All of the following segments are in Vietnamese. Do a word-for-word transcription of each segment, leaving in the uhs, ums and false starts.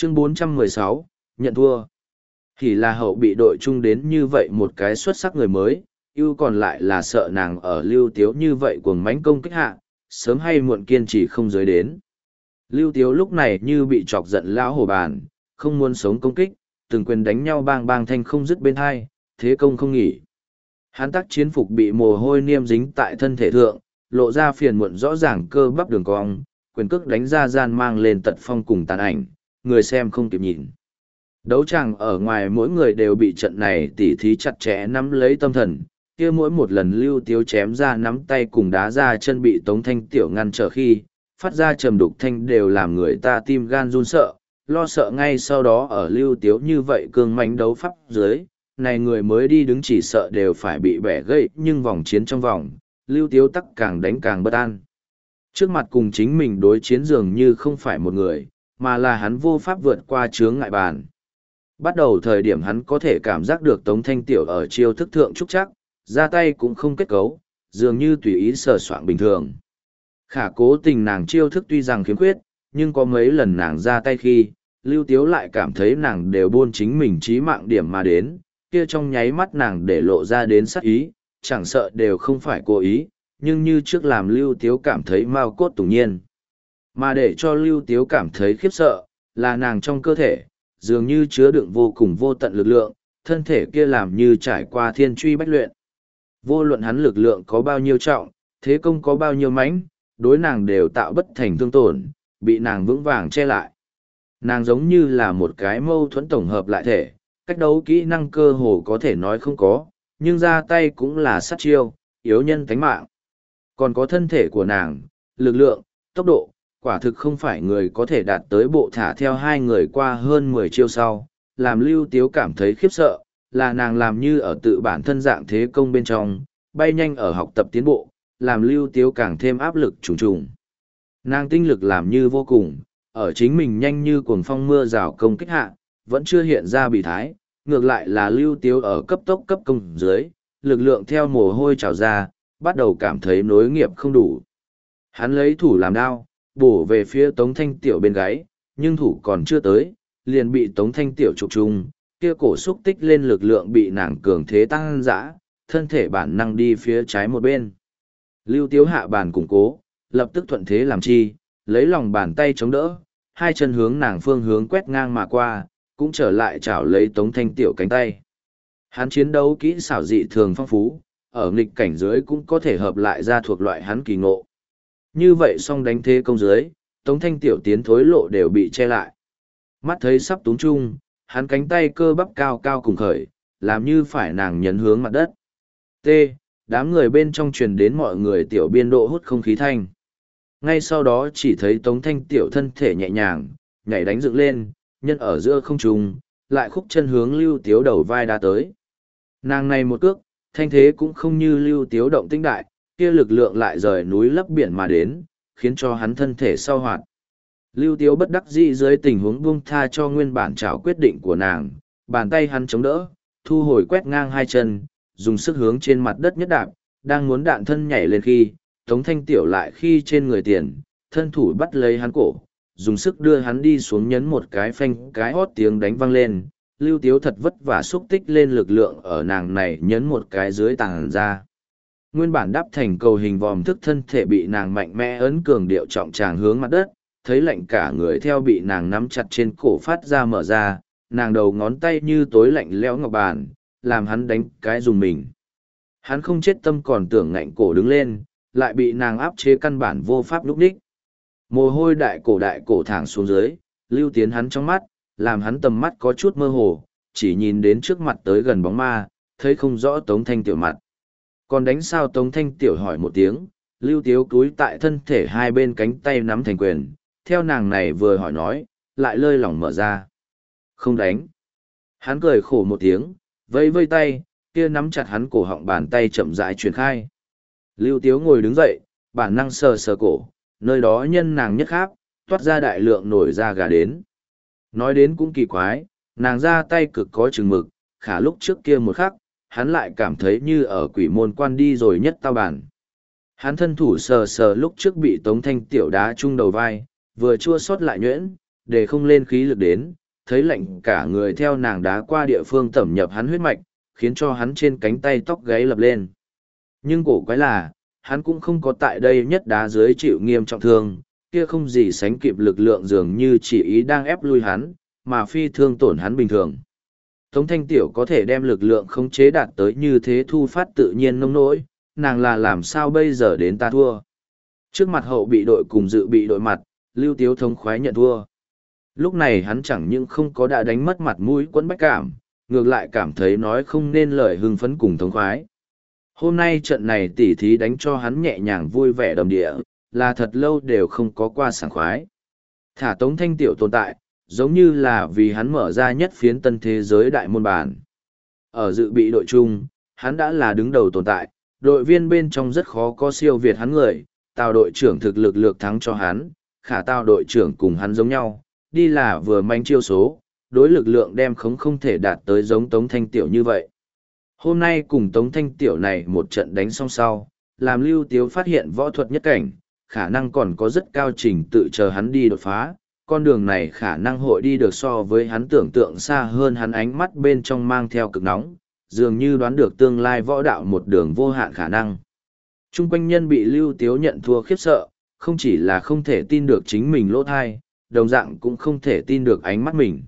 Chương bốn trăm mười sáu, nhận thua. Thì là hậu bị đội chung đến như vậy một cái xuất sắc người mới, ưu còn lại là sợ nàng ở Lưu Tiếu như vậy cuồng mãnh công kích hạ, sớm hay muộn kiên trì không giới đến. Lưu Tiếu lúc này như bị chọc giận lão hổ bàn, không muốn sống công kích, từng quyền đánh nhau bang bang thanh không dứt bên hai, thế công không nghỉ. Hắn tác chiến phục bị mồ hôi niêm dính tại thân thể thượng, lộ ra phiền muộn rõ ràng cơ bắp đường cong, quyền cước đánh ra gian mang lên tật phong cùng tàn ảnh, người xem không kịp nhìn. Đấu tràng ở ngoài mỗi người đều bị trận này tỉ thí chặt chẽ nắm lấy tâm thần, kia mỗi một lần Lưu Tiếu chém ra nắm tay cùng đá ra chân bị Tống Thanh Tiểu ngăn trở khi, phát ra trầm đục thanh đều làm người ta tim gan run sợ, lo sợ ngay sau đó ở Lưu Tiếu như vậy cường mãnh đấu pháp dưới, này người mới đi đứng chỉ sợ đều phải bị bẻ gãy, nhưng vòng chiến trong vòng, Lưu Tiếu tắc càng đánh càng bất an. Trước mặt cùng chính mình đối chiến dường như không phải một người, mà là hắn vô pháp vượt qua chướng ngại bàn. Bắt đầu thời điểm hắn có thể cảm giác được Tống Thanh Tiểu ở chiêu thức thượng trúc chắc, ra tay cũng không kết cấu, dường như tùy ý sờ soạng bình thường. Khả cố tình nàng chiêu thức tuy rằng khiếm khuyết, nhưng có mấy lần nàng ra tay khi, Lưu Tiếu lại cảm thấy nàng đều buôn chính mình trí mạng điểm mà đến, kia trong nháy mắt nàng để lộ ra đến sát ý, chẳng sợ đều không phải cố ý, nhưng như trước làm Lưu Tiếu cảm thấy mau cốt tủng nhiên. Mà để cho Lưu Tiếu cảm thấy khiếp sợ, là nàng trong cơ thể, dường như chứa đựng vô cùng vô tận lực lượng, thân thể kia làm như trải qua thiên truy bách luyện. Vô luận hắn lực lượng có bao nhiêu trọng, thế công có bao nhiêu mãnh, đối nàng đều tạo bất thành thương tổn, bị nàng vững vàng che lại. Nàng giống như là một cái mâu thuẫn tổng hợp lại thể, cách đấu kỹ năng cơ hồ có thể nói không có, nhưng ra tay cũng là sát chiêu, yếu nhân tánh mạng. Còn có thân thể của nàng, lực lượng, tốc độ, quả thực không phải người có thể đạt tới bộ thả theo hai người qua hơn mười chiêu sau, làm Lưu Tiếu cảm thấy khiếp sợ, là nàng làm như ở tự bản thân dạng thế công bên trong, bay nhanh ở học tập tiến bộ, làm Lưu Tiếu càng thêm áp lực trùng trùng. Nàng tinh lực làm như vô cùng, ở chính mình nhanh như cuồng phong mưa rào công kích hạ, vẫn chưa hiện ra bị thái, ngược lại là Lưu Tiếu ở cấp tốc cấp công dưới, lực lượng theo mồ hôi trào ra, bắt đầu cảm thấy nối nghiệp không đủ. Hắn lấy thủ làm đao, bổ về phía Tống Thanh Tiểu bên gáy, nhưng thủ còn chưa tới, liền bị Tống Thanh Tiểu trục trùng, kia cổ xúc tích lên lực lượng bị nàng cường thế tăng dã, thân thể bản năng đi phía trái một bên. Lưu Tiếu hạ bàn củng cố, lập tức thuận thế làm chi, lấy lòng bàn tay chống đỡ, hai chân hướng nàng phương hướng quét ngang mà qua, cũng trở lại chảo lấy Tống Thanh Tiểu cánh tay. Hắn chiến đấu kỹ xảo dị thường phong phú, ở nghịch cảnh dưới cũng có thể hợp lại ra thuộc loại hắn kỳ ngộ. Như vậy song đánh thế công dưới, Tống Thanh Tiểu tiến thối lộ đều bị che lại. Mắt thấy sắp túng chung, hắn cánh tay cơ bắp cao cao cùng khởi, làm như phải nàng nhấn hướng mặt đất. T. Đám người bên trong truyền đến mọi người tiểu biên độ hút không khí thanh. Ngay sau đó chỉ thấy Tống Thanh Tiểu thân thể nhẹ nhàng, nhảy đánh dựng lên, nhân ở giữa không trung, lại khúc chân hướng Lưu Tiếu đầu vai đá tới. Nàng này một cước, thanh thế cũng không như Lưu Tiếu động tĩnh đại, kia lực lượng lại rời núi lấp biển mà đến, khiến cho hắn thân thể sau hoạt. Lưu Tiếu bất đắc dĩ dưới tình huống buông tha cho nguyên bản trảo quyết định của nàng, bàn tay hắn chống đỡ, thu hồi quét ngang hai chân, dùng sức hướng trên mặt đất nhất đạp, đang muốn đạn thân nhảy lên khi, Tống Thanh Tiểu lại khi trên người tiền, thân thủ bắt lấy hắn cổ, dùng sức đưa hắn đi xuống nhấn một cái phanh cái hót tiếng đánh vang lên, Lưu Tiếu thật vất vả xúc tích lên lực lượng ở nàng này nhấn một cái dưới tàng ra. Nguyên bản đắp thành cầu hình vòm thức thân thể bị nàng mạnh mẽ ấn cường điệu trọng tràng hướng mặt đất, thấy lạnh cả người theo bị nàng nắm chặt trên cổ phát ra mở ra, nàng đầu ngón tay như tối lạnh lẽo ngọc bàn, làm hắn đánh cái dùng mình. Hắn không chết tâm còn tưởng ngạnh cổ đứng lên, lại bị nàng áp chế căn bản vô pháp lúc đích. Mồ hôi đại cổ đại cổ thẳng xuống dưới, lưu tiến hắn trong mắt, làm hắn tầm mắt có chút mơ hồ, chỉ nhìn đến trước mặt tới gần bóng ma, thấy không rõ Tống Thanh Tiểu mặt. Còn đánh sao Tống Thanh Tiểu hỏi một tiếng, Lưu Tiếu cúi tại thân thể hai bên cánh tay nắm thành quyền, theo nàng này vừa hỏi nói, lại lơi lỏng mở ra. Không đánh. Hắn cười khổ một tiếng, vây vây tay, kia nắm chặt hắn cổ họng bàn tay chậm rãi truyền khai. Lưu Tiếu ngồi đứng dậy, bản năng sờ sờ cổ, nơi đó nhân nàng nhất khác, toát ra đại lượng nổi da gà đến. Nói đến cũng kỳ quái, nàng ra tay cực có chừng mực, khả lúc trước kia một khắc, hắn lại cảm thấy như ở quỷ môn quan đi rồi nhất tao bản. Hắn thân thủ sờ sờ lúc trước bị Tống Thanh Tiểu đá chung đầu vai, vừa chua xót lại nhuyễn, để không lên khí lực đến, thấy lạnh cả người theo nàng đá qua địa phương tẩm nhập hắn huyết mạch, khiến cho hắn trên cánh tay tóc gáy lập lên. Nhưng cổ quái là, hắn cũng không có tại đây nhất đá dưới chịu nghiêm trọng thương, kia không gì sánh kịp lực lượng dường như chỉ ý đang ép lui hắn, mà phi thương tổn hắn bình thường. Tống Thanh Tiểu có thể đem lực lượng khống chế đạt tới như thế thu phát tự nhiên nông nỗi, nàng là làm sao bây giờ đến ta thua. Trước mặt hậu bị đội cùng dự bị đội mặt, Lưu Tiếu thống khoái nhận thua. Lúc này hắn chẳng những không có đã đánh mất mặt mũi quẫn bách cảm, ngược lại cảm thấy nói không nên lời hưng phấn cùng thống khoái. Hôm nay trận này tỉ thí đánh cho hắn nhẹ nhàng vui vẻ đầm địa, là thật lâu đều không có qua sảng khoái. Thả Tống Thanh Tiểu tồn tại, giống như là vì hắn mở ra nhất phiến tân thế giới đại môn bản. Ở dự bị đội chung, hắn đã là đứng đầu tồn tại, đội viên bên trong rất khó có siêu việt hắn người, Tào đội trưởng thực lực lược thắng cho hắn, khả Tào đội trưởng cùng hắn giống nhau, đi là vừa manh chiêu số, đối lực lượng đem khống không thể đạt tới giống Tống Thanh Tiểu như vậy. Hôm nay cùng Tống Thanh Tiểu này một trận đánh xong sau, làm Lưu Tiếu phát hiện võ thuật nhất cảnh, khả năng còn có rất cao trình tự chờ hắn đi đột phá, con đường này khả năng hội đi được so với hắn tưởng tượng xa hơn hắn ánh mắt bên trong mang theo cực nóng, dường như đoán được tương lai võ đạo một đường vô hạn khả năng. Trung quanh nhân bị Lưu Tiếu nhận thua khiếp sợ, không chỉ là không thể tin được chính mình lỗ thai, đồng dạng cũng không thể tin được ánh mắt mình.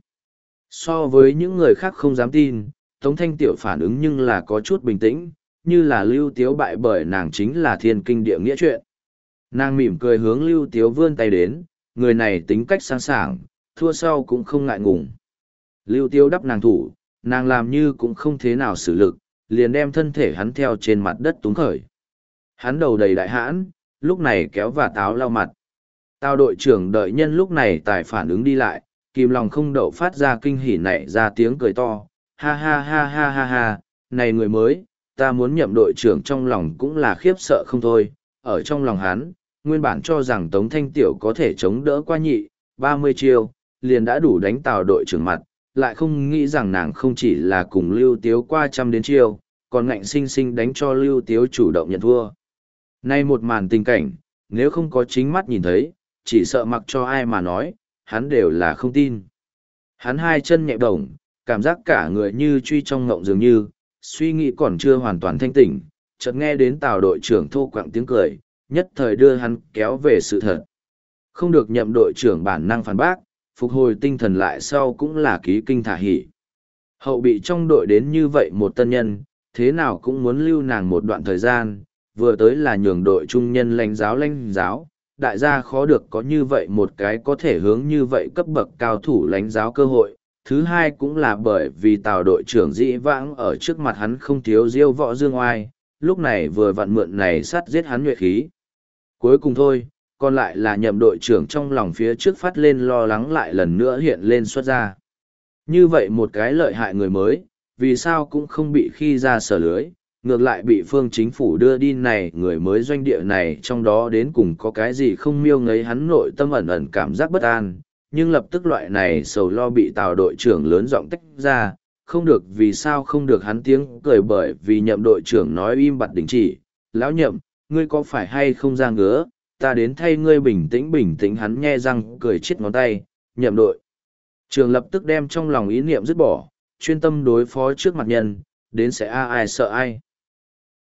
So với những người khác không dám tin, Tống Thanh Tiểu phản ứng nhưng là có chút bình tĩnh, như là Lưu Tiếu bại bởi nàng chính là thiên kinh địa nghĩa chuyện. Nàng mỉm cười hướng Lưu Tiếu vươn tay đến, người này tính cách sáng sảng, thua sau cũng không ngại ngùng. Lưu Tiếu đắp nàng thủ, nàng làm như cũng không thế nào xử lực, liền đem thân thể hắn theo trên mặt đất túng khởi. Hắn đầu đầy đại hãn, lúc này kéo và táo lau mặt. Tao đội trưởng đợi nhân lúc này tài phản ứng đi lại, kìm lòng không đậu phát ra kinh hỉ nảy ra tiếng cười to, ha ha ha ha ha ha, này người mới, ta muốn nhậm đội trưởng trong lòng cũng là khiếp sợ không thôi, ở trong lòng hắn, nguyên bản cho rằng Tống Thanh Tiểu có thể chống đỡ qua nhị, ba mươi chiêu, liền đã đủ đánh Tào đội trưởng mặt, lại không nghĩ rằng nàng không chỉ là cùng Lưu Tiếu qua trăm đến chiêu, còn ngạnh sinh sinh đánh cho Lưu Tiếu chủ động nhận thua. Nay một màn tình cảnh, nếu không có chính mắt nhìn thấy, chỉ sợ mặc cho ai mà nói, hắn đều là không tin. Hắn hai chân nhẹ bổng, cảm giác cả người như truy trong ngộng dường như, suy nghĩ còn chưa hoàn toàn thanh tỉnh, chợt nghe đến Tào đội trưởng thô quặng tiếng cười, nhất thời đưa hắn kéo về sự thật. Không được nhậm đội trưởng bản năng phản bác, phục hồi tinh thần lại sau cũng là ký kinh thả hỉ. Hậu bị trong đội đến như vậy một tân nhân, thế nào cũng muốn lưu nàng một đoạn thời gian, vừa tới là nhường đội trung nhân lãnh giáo lãnh giáo, đại gia khó được có như vậy một cái có thể hướng như vậy cấp bậc cao thủ lãnh giáo cơ hội. Thứ hai cũng là bởi vì Tào đội trưởng dĩ vãng ở trước mặt hắn không thiếu diêu võ dương oai, lúc này vừa vặn mượn này sát giết hắn nhuệ khí. Cuối cùng thôi, còn lại là nhậm đội trưởng trong lòng phía trước phát lên lo lắng lại lần nữa hiện lên xuất ra. Như vậy một cái lợi hại người mới, vì sao cũng không bị khi ra sở lưới, ngược lại bị phương chính phủ đưa đi này người mới doanh địa này trong đó đến cùng có cái gì không miêu ngấy hắn nội tâm ẩn ẩn cảm giác bất an, nhưng lập tức loại này sầu lo bị Tào đội trưởng lớn giọng tách ra, không được vì sao không được hắn tiếng cười bởi vì nhậm đội trưởng nói im bặt đình chỉ, lão nhậm, ngươi có phải hay không ra ngứa, ta đến thay ngươi bình tĩnh bình tĩnh hắn nhe răng cười chết ngón tay, nhậm đội. Trường lập tức đem trong lòng ý niệm dứt bỏ, chuyên tâm đối phó trước mặt nhân, đến sẽ a ai sợ ai.